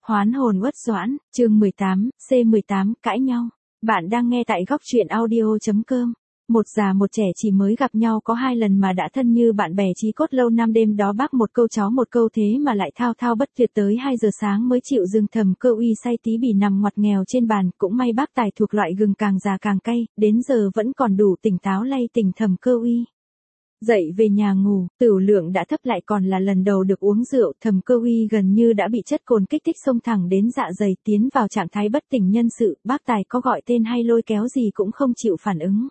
Hoán hồn uất doãn, chương 18, C18, cãi nhau. Bạn đang nghe tại góc truyện audio.com. Một già một trẻ chỉ mới gặp nhau có 2 lần mà đã thân như bạn bè chí cốt lâu năm, đêm đó bác một câu cháu một câu thế mà lại thao thao bất tuyệt tới 2 giờ sáng mới chịu dừng. Thẩm Cơ Uy say tí bỉ nằm ngoặt nghèo trên bàn, cũng may bác Tài thuộc loại gừng càng già càng cay, đến giờ vẫn còn đủ tỉnh táo lay tỉnh Thẩm Cơ Uy. Dậy về nhà ngủ, tửu lượng đã thấp lại còn là lần đầu được uống rượu, Thẩm Cơ Uy gần như đã bị chất cồn kích thích xông thẳng đến dạ dày, tiến vào trạng thái bất tỉnh nhân sự. Bác Tài có gọi tên hay lôi kéo gì cũng không chịu phản ứng.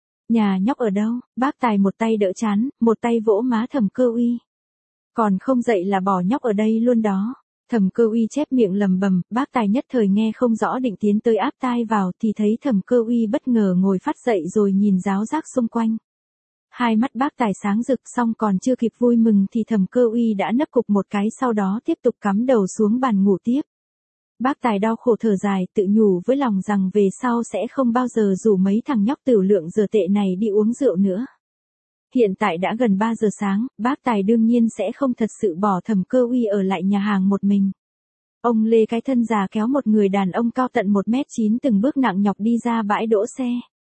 Nhà nhóc ở đâu? Bác Tài một tay đỡ chán, một tay vỗ má Thẩm Cơ Uy. Còn không dậy là bỏ nhóc ở đây luôn đó. Thẩm Cơ Uy chép miệng lầm bầm, bác Tài nhất thời nghe không rõ, định tiến tới áp tai vào thì thấy Thẩm Cơ Uy bất ngờ ngồi phát dậy rồi nhìn ráo rác xung quanh. Hai mắt bác Tài sáng rực, xong còn chưa kịp vui mừng thì Thẩm Cơ Uy đã nấp cục một cái, sau đó tiếp tục cắm đầu xuống bàn ngủ tiếp. Bác Tài đau khổ thở dài, tự nhủ với lòng rằng về sau sẽ không bao giờ rủ mấy thằng nhóc tửu lượng dở tệ này đi uống rượu nữa. Hiện tại đã gần 3 giờ sáng, bác Tài đương nhiên sẽ không thật sự bỏ Thẩm Cơ Uy ở lại nhà hàng một mình. Ông lê cái thân già kéo một người đàn ông cao tận 1m9 từng bước nặng nhọc đi ra bãi đỗ xe.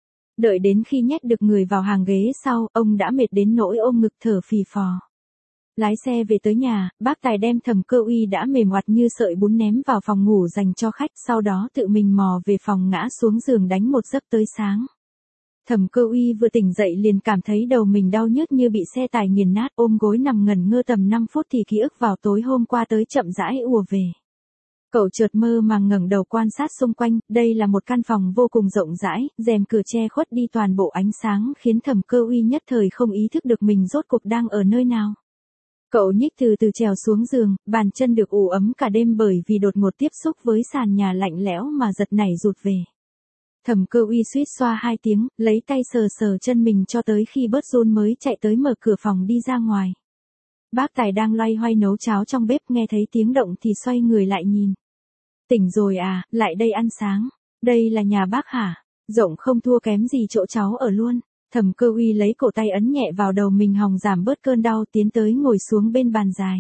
Đợi đến khi nhét được người vào hàng ghế sau, ông đã mệt đến nỗi ôm ngực thở phì phò. Lái xe về tới nhà, bác Tài đem Thẩm Cơ Uy đã mềm oặt như sợi bún ném vào phòng ngủ dành cho khách, sau đó tự mình mò về phòng ngã xuống giường đánh một giấc tới sáng. Thẩm Cơ Uy vừa tỉnh dậy liền cảm thấy đầu mình đau nhức như bị xe tải nghiền nát, ôm gối nằm ngẩn ngơ tầm 5 phút thì ký ức vào tối hôm qua tới chậm rãi ùa về. Cậu chợt mơ màng ngẩng đầu quan sát xung quanh, đây là một căn phòng vô cùng rộng rãi, rèm cửa che khuất đi toàn bộ ánh sáng khiến Thẩm Cơ Uy nhất thời không ý thức được mình rốt cuộc đang ở nơi nào. Cậu nhích từ từ trèo xuống giường, bàn chân được ủ ấm cả đêm bởi vì đột ngột tiếp xúc với sàn nhà lạnh lẽo mà giật nảy rụt về. Thẩm Cơ Uy suýt xoa 2 tiếng, lấy tay sờ sờ chân mình cho tới khi bớt run mới chạy tới mở cửa phòng đi ra ngoài. Bác Tài đang loay hoay nấu cháo trong bếp, nghe thấy tiếng động thì xoay người lại nhìn. Tỉnh rồi à, lại đây ăn sáng. Đây là nhà bác hả? Rộng không thua kém gì chỗ cháu ở luôn. Thẩm Cơ Uy lấy cổ tay ấn nhẹ vào đầu mình hòng giảm bớt cơn đau, tiến tới ngồi xuống bên bàn dài.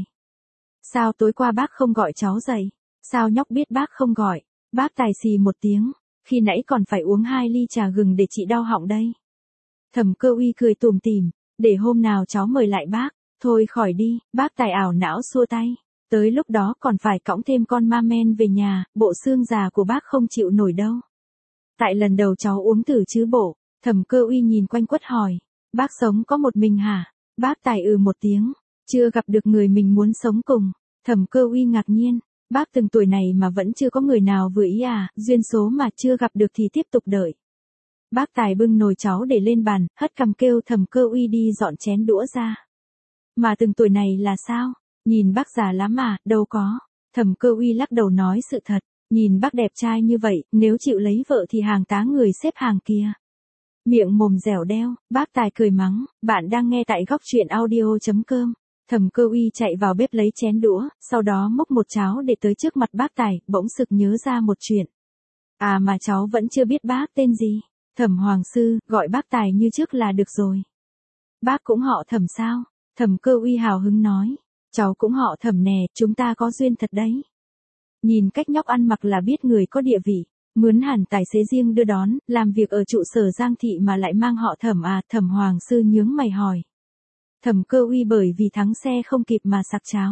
Sao tối qua bác không gọi cháu dậy? Sao nhóc biết bác không gọi? Bác Tài xì một tiếng. Khi nãy còn phải uống 2 ly trà gừng để trị đau họng đây. Thẩm Cơ Uy cười tủm tỉm. Để hôm nào cháu mời lại bác. Thôi khỏi đi, bác Tài ảo não xua tay. Tới lúc đó còn phải cõng thêm con ma men về nhà, bộ xương già của bác không chịu nổi đâu. Tại lần đầu cháu uống thử chứ bộ. Thẩm Cơ Uy nhìn quanh quất hỏi. Bác sống có một mình hả? Bác Tài một tiếng. Chưa gặp được người mình muốn sống cùng. Thẩm Cơ Uy ngạc nhiên. Bác từng tuổi này mà vẫn chưa có người nào vừa ý à? Duyên số mà chưa gặp được thì tiếp tục đợi. Bác Tài bưng nồi cháo để lên bàn, hất cằm kêu Thẩm Cơ Uy đi dọn chén đũa ra. Mà từng tuổi này là sao? Nhìn bác già lắm mà, đâu có. Thẩm Cơ Uy lắc đầu nói sự thật. Nhìn bác đẹp trai như vậy, nếu chịu lấy vợ thì hàng tá người xếp hàng kia. Miệng mồm dẻo đeo, bác Tài cười mắng. Bạn đang nghe tại góc truyện audio.com. Thẩm Cơ Uy chạy vào bếp lấy chén đũa, sau đó múc một cháo để tới trước mặt bác Tài, bỗng sực nhớ ra một chuyện. À mà cháu vẫn chưa biết bác tên gì. Thẩm Hoàng Sư, gọi bác Tài như trước là được rồi. Bác cũng họ Thẩm sao? Thẩm Cơ Uy hào hứng nói. Cháu cũng họ Thẩm nè, chúng ta có duyên thật đấy. Nhìn cách nhóc ăn mặc là biết người có địa vị. Mướn hẳn tài xế riêng đưa đón, làm việc ở trụ sở Giang thị mà lại mang họ Thẩm à? Thẩm Hoàng Sư nhướng mày hỏi. Thẩm Cơ Uy bởi vì thắng xe không kịp mà sặc cháo.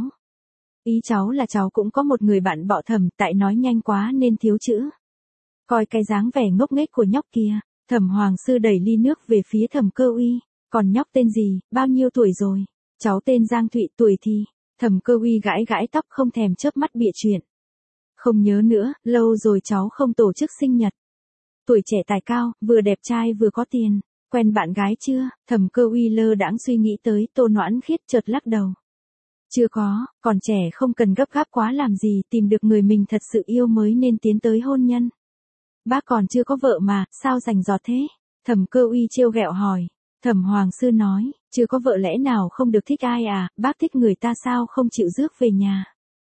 Ý cháu là cháu cũng có một người bạn bọ Thẩm, tại nói nhanh quá nên thiếu chữ. Coi cái dáng vẻ ngốc nghếch của nhóc kia. Thẩm Hoàng Sư đẩy ly nước về phía Thẩm Cơ Uy. Còn nhóc tên gì, bao nhiêu tuổi rồi? Cháu tên Giang Thụy, tuổi thì. Thẩm Cơ Uy gãi gãi tóc không thèm chớp mắt bịa chuyện. Không nhớ nữa, lâu rồi cháu không tổ chức sinh nhật. Tuổi trẻ tài cao, vừa đẹp trai vừa có tiền. Quen bạn gái chưa? Thẩm Cơ Uy lơ đãng suy nghĩ tới, Tô Noãn Khiết chợt lắc đầu. Chưa có, còn trẻ không cần gấp gáp quá làm gì, tìm được người mình thật sự yêu mới nên tiến tới hôn nhân. Bác còn chưa có vợ mà, sao rành rọt thế? Thẩm Cơ Uy trêu ghẹo hỏi. Thẩm Hoàng Sư nói, chưa có vợ lẽ nào không được thích ai à? Bác thích người ta sao không chịu rước về nhà?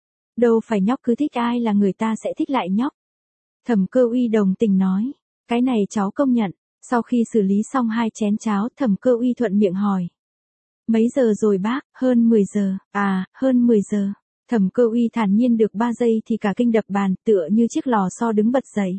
Đâu phải nhóc cứ thích ai là người ta sẽ thích lại nhóc. Thẩm Cơ Uy đồng tình nói. Cái này cháu công nhận. Sau khi xử lý xong 2 chén cháo, Thẩm Cơ Uy thuận miệng hỏi. Mấy giờ rồi bác? Hơn 10 giờ. À, hơn 10 giờ. Thẩm Cơ Uy thản nhiên được 3 giây thì cả kinh đập bàn, tựa như chiếc lò xo đứng bật dậy.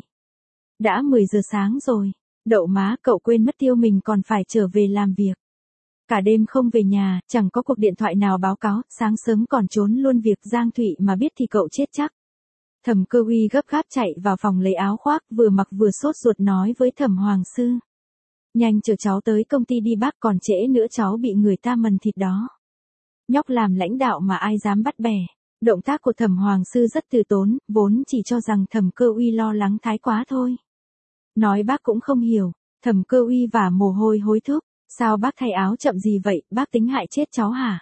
Đã 10 giờ sáng rồi. Đậu má, cậu quên mất tiêu mình còn phải trở về làm việc. Cả đêm không về nhà, chẳng có cuộc điện thoại nào báo cáo, sáng sớm còn trốn luôn việc Giang Thụy mà biết thì cậu chết chắc. Thẩm Cơ Uy gấp gáp chạy vào phòng lấy áo khoác, vừa mặc vừa sốt ruột nói với Thẩm Hoàng Sư. Nhanh chở cháu tới công ty đi bác, còn trễ nữa cháu bị người ta mần thịt đó. Nhóc làm lãnh đạo mà ai dám bắt bẻ. Động tác của Thẩm Hoàng Sư rất từ tốn, vốn chỉ cho rằng Thẩm Cơ Uy lo lắng thái quá thôi. Nói bác cũng không hiểu. Thẩm Cơ Uy vả mồ hôi hối thúc. Sao bác thay áo chậm gì vậy, bác tính hại chết cháu hả?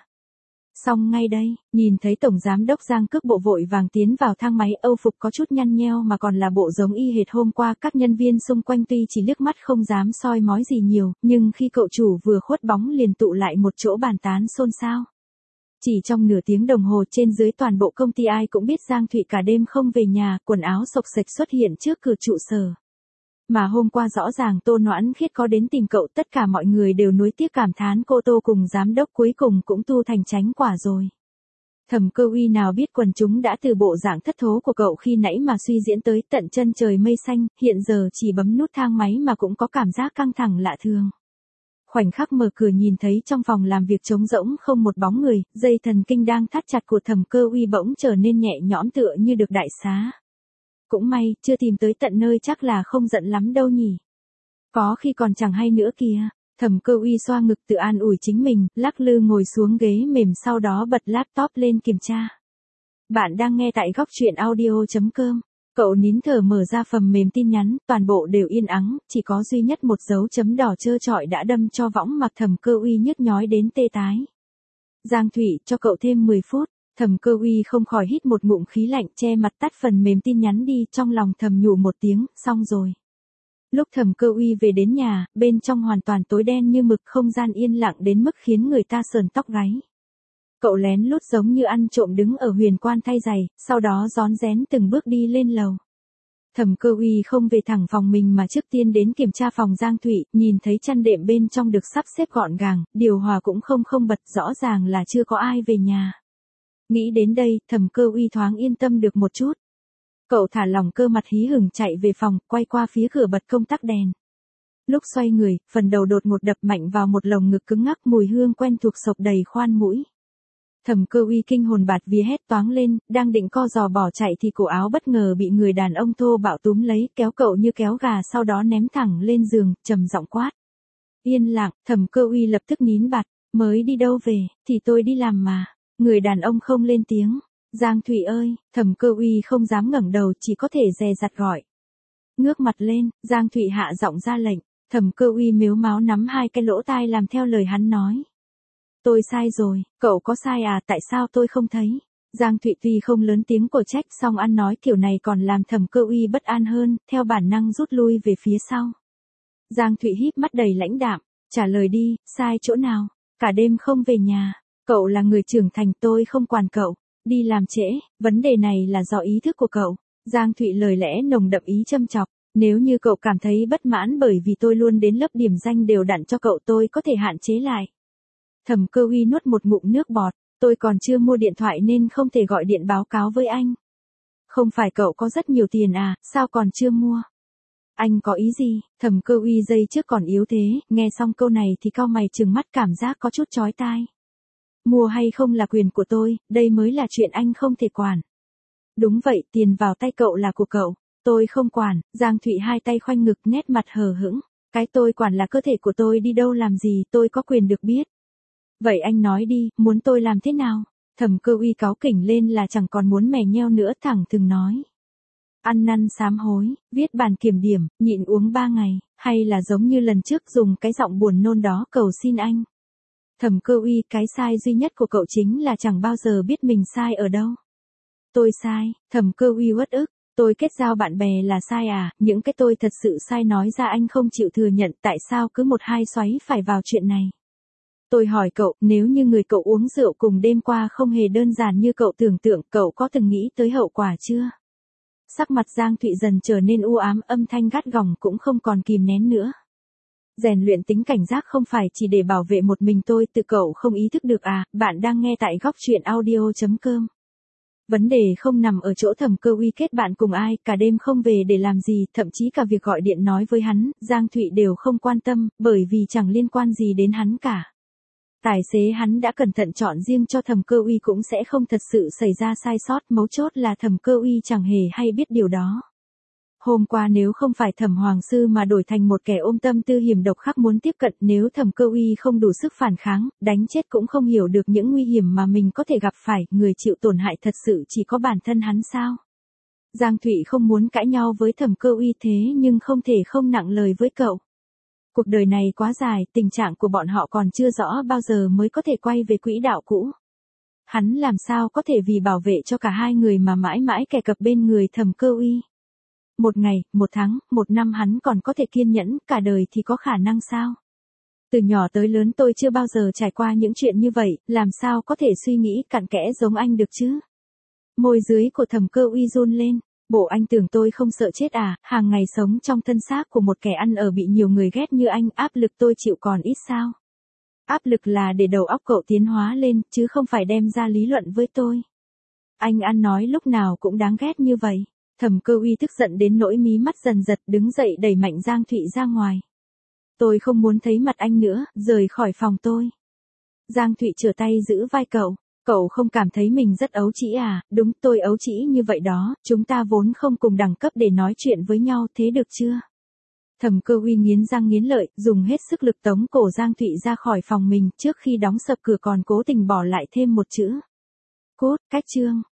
Xong ngay đây, nhìn thấy Tổng Giám đốc Giang Cước Bộ vội vàng tiến vào thang máy, âu phục có chút nhăn nheo mà còn là bộ giống y hệt hôm qua. Các nhân viên xung quanh tuy chỉ liếc mắt không dám soi mói gì nhiều, nhưng khi cậu chủ vừa khuất bóng liền tụ lại một chỗ bàn tán xôn xao. Chỉ trong nửa tiếng đồng hồ, trên dưới toàn bộ công ty ai cũng biết Giang Thụy cả đêm không về nhà, quần áo xộc xệch xuất hiện trước cửa trụ sở. Mà hôm qua rõ ràng Tô Noãn Khiết có đến tìm cậu, tất cả mọi người đều nuối tiếc cảm thán cô Tô cùng giám đốc cuối cùng cũng tu thành chánh quả rồi. Thẩm Cơ Uy nào biết quần chúng đã từ bộ dạng thất thố của cậu khi nãy mà suy diễn tới tận chân trời mây xanh, hiện giờ chỉ bấm nút thang máy mà cũng có cảm giác căng thẳng lạ thường. Khoảnh khắc mở cửa nhìn thấy trong phòng làm việc trống rỗng không một bóng người, dây thần kinh đang thắt chặt của Thẩm Cơ Uy bỗng trở nên nhẹ nhõm tựa như được đại xá. Cũng may, chưa tìm tới tận nơi chắc là không giận lắm đâu nhỉ. Có khi còn chẳng hay nữa kìa. Thẩm Cơ Uy xoa ngực tự an ủi chính mình, lắc lư ngồi xuống ghế mềm sau đó bật laptop lên kiểm tra. Bạn đang nghe tại góc truyện audio.com. Cậu nín thở mở ra phần mềm tin nhắn, toàn bộ đều yên ắng, chỉ có duy nhất một dấu chấm đỏ trơ trọi đã đâm cho võng mạc Thẩm Cơ Uy nhức nhói đến tê tái. Giang Thụy, cho cậu thêm 10 phút. Thẩm Cơ Uy không khỏi hít một ngụm khí lạnh, che mặt tắt phần mềm tin nhắn đi, trong lòng thầm nhủ một tiếng, xong rồi. Lúc Thẩm Cơ Uy về đến nhà, bên trong hoàn toàn tối đen như mực, không gian yên lặng đến mức khiến người ta sờn tóc gáy. Cậu lén lút giống như ăn trộm đứng ở huyền quan thay giày, sau đó rón rén từng bước đi lên lầu. Thẩm Cơ Uy không về thẳng phòng mình mà trước tiên đến kiểm tra phòng Giang Thụy, nhìn thấy chăn đệm bên trong được sắp xếp gọn gàng, điều hòa cũng không bật, rõ ràng là chưa có ai về nhà. Nghĩ đến đây, Thẩm Cơ Uy thoáng yên tâm được một chút. Cậu thả lỏng cơ mặt hí hửng chạy về phòng, quay qua phía cửa bật công tắc đèn. Lúc xoay người, phần đầu đột ngột đập mạnh vào một lồng ngực cứng ngắc, mùi hương quen thuộc sộc đầy khoan mũi. Thẩm Cơ Uy kinh hồn bạt vía hét toáng lên, đang định co giò bỏ chạy thì cổ áo bất ngờ bị người đàn ông thô bạo túm lấy, kéo cậu như kéo gà sau đó ném thẳng lên giường, trầm giọng quát. Yên lặng, Thẩm Cơ Uy lập tức nín bặt, mới đi đâu về, thì tôi đi làm mà. Người đàn ông không lên tiếng. Giang Thụy ơi, Thẩm Cơ Uy không dám ngẩng đầu, chỉ có thể dè dặt gọi. Ngước mặt lên, Giang Thụy hạ giọng ra lệnh. Thẩm Cơ Uy mếu máo nắm hai cái lỗ tai làm theo lời hắn nói. Tôi sai rồi, cậu có sai à, tại sao tôi không thấy? Giang Thụy tuy không lớn tiếng cổ trách, song ăn nói kiểu này còn làm Thẩm Cơ Uy bất an hơn, theo bản năng rút lui về phía sau. Giang Thụy híp mắt đầy lãnh đạm, trả lời đi, sai chỗ nào? Cả đêm không về nhà. Cậu là người trưởng thành, tôi không quản cậu. Đi làm trễ, vấn đề này là do ý thức của cậu. Giang Thụy lời lẽ nồng đậm ý châm chọc. Nếu như cậu cảm thấy bất mãn bởi vì tôi luôn đến lớp điểm danh đều đặn cho cậu, tôi có thể hạn chế lại. Thẩm Cơ Uy nuốt một ngụm nước bọt. Tôi còn chưa mua điện thoại nên không thể gọi điện báo cáo với anh. Không phải cậu có rất nhiều tiền à, sao còn chưa mua? Anh có ý gì? Thẩm Cơ Uy giây trước còn yếu thế, nghe xong câu này thì cau mày trừng mắt, cảm giác có chút chói tai. Mua hay không là quyền của tôi, đây mới là chuyện anh không thể quản. Đúng vậy, tiền vào tay cậu là của cậu, tôi không quản. Giang Thụy hai tay khoanh ngực, nét mặt hờ hững. Cái tôi quản là cơ thể của tôi đi đâu làm gì, tôi có quyền được biết. Vậy anh nói đi, muốn tôi làm thế nào? Thẩm Cơ Uy cáu kỉnh lên là chẳng còn muốn mè nheo nữa, thẳng thừng nói. Ăn năn sám hối, viết bản kiểm điểm, nhịn uống 3 ngày, hay là giống như lần trước dùng cái giọng buồn nôn đó cầu xin anh. Thẩm Cơ Uy, cái sai duy nhất của cậu chính là chẳng bao giờ biết mình sai ở đâu. Tôi sai, Thẩm Cơ Uy uất ức, tôi kết giao bạn bè là sai à, những cái tôi thật sự sai nói ra anh không chịu thừa nhận, tại sao cứ một hai xoáy phải vào chuyện này. Tôi hỏi cậu, nếu như người cậu uống rượu cùng đêm qua không hề đơn giản như cậu tưởng tượng, cậu có từng nghĩ tới hậu quả chưa? Sắc mặt Giang Thụy dần trở nên u ám, âm thanh gắt gỏng cũng không còn kìm nén nữa. Rèn luyện tính cảnh giác không phải chỉ để bảo vệ một mình tôi, tự cậu không ý thức được à? Bạn đang nghe tại góc truyện audio.com. Vấn đề không nằm ở chỗ Thẩm Cơ Uy kết bạn cùng ai, cả đêm không về để làm gì, thậm chí cả việc gọi điện nói với hắn, Giang Thụy đều không quan tâm, bởi vì chẳng liên quan gì đến hắn cả. Tài xế hắn đã cẩn thận chọn riêng cho Thẩm Cơ Uy cũng sẽ không thật sự xảy ra sai sót, mấu chốt là Thẩm Cơ Uy chẳng hề hay biết điều đó. Hôm qua nếu không phải Thẩm Hoàng Sư mà đổi thành một kẻ ôm tâm tư hiểm độc khác muốn tiếp cận, nếu Thẩm Cơ Uy không đủ sức phản kháng, đánh chết cũng không hiểu được những nguy hiểm mà mình có thể gặp phải, người chịu tổn hại thật sự chỉ có bản thân hắn sao. Giang Thụy không muốn cãi nhau với Thẩm Cơ Uy thế nhưng không thể không nặng lời với cậu. Cuộc đời này quá dài, tình trạng của bọn họ còn chưa rõ bao giờ mới có thể quay về quỹ đạo cũ. Hắn làm sao có thể vì bảo vệ cho cả hai người mà mãi mãi kè cập bên người Thẩm Cơ Uy. Một ngày, một tháng, một năm hắn còn có thể kiên nhẫn, cả đời thì có khả năng sao? Từ nhỏ tới lớn tôi chưa bao giờ trải qua những chuyện như vậy, làm sao có thể suy nghĩ cặn kẽ giống anh được chứ? Môi dưới của Thẩm Cơ Uy run lên. Bộ anh tưởng tôi không sợ chết à, hàng ngày sống trong thân xác của một kẻ ăn ở bị nhiều người ghét như anh, áp lực tôi chịu còn ít sao? Áp lực là để đầu óc cậu tiến hóa lên, chứ không phải đem ra lý luận với tôi. Anh ăn nói lúc nào cũng đáng ghét như vậy. Thẩm Cơ Uy tức giận đến nỗi mí mắt dần giật, đứng dậy đẩy mạnh Giang Thụy ra ngoài. Tôi không muốn thấy mặt anh nữa, rời khỏi phòng tôi. Giang Thụy trở tay giữ vai cậu. Cậu không cảm thấy mình rất ấu trĩ à? Đúng, tôi ấu trĩ như vậy đó, chúng ta vốn không cùng đẳng cấp để nói chuyện với nhau, thế được chưa? Thẩm Cơ Uy nghiến răng nghiến lợi, dùng hết sức lực tống cổ Giang Thụy ra khỏi phòng mình, trước khi đóng sập cửa còn cố tình bỏ lại thêm một chữ. Cốt, cách chương.